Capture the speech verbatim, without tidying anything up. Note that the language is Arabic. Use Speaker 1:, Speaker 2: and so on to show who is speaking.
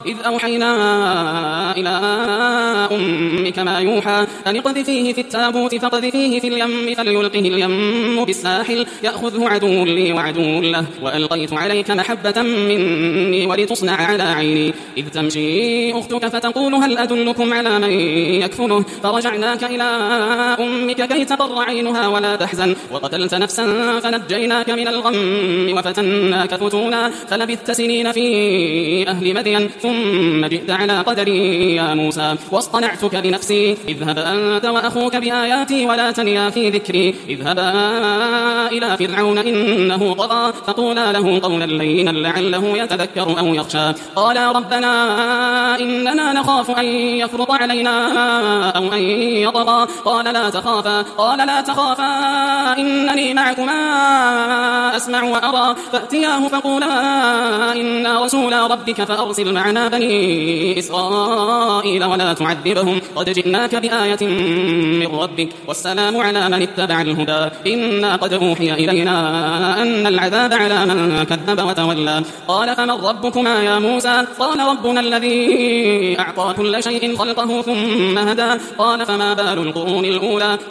Speaker 1: إذ أوحينا إلى أمك ما يوحى أن اقذفيه في التابوت فاقذفيه في اليم فليلقه اليم بالساحل يأخذه عدو لي وعدو له وألقيت عليك محبة مني ولتصنع على عيني إذ تمشي أختك فتقول هل أدلكم على من يكفله فرجعناك إلى أمك كي تقر عينها ولا تحزن وقتلت نفسا فنجيناك من الغم وفتناك فتونا فلبثت سنين في أهل مدين ثم جئت على قدري يا موسى واصطنعتك بنفسي اذهب أنت وأخوك بآياتي ولا تنيا في ذكري اذهبا إلى فرعون إنه طغى فقولا له قولا لينا لعله يتذكر أو يخشى قالا ربنا إننا نخاف أن يفرط علينا أو أن يطغى قال لا تخافا قال لا تخافا إنني معكما أسمع وأرى فأتياه فقولا إنا رسولا ربك فأرسل معنا بني إسرائيل ولا تعذبهم قد جئناك بآية من ربك والسلام على من اتبع الهدى إنا قد أوحي إلينا أن العذاب على من كذب وتولى قال فمن ربكما يا موسى قال ربنا الذي أعطى كل شيء خلقه ثم هدى قال فما بال القرون الأولى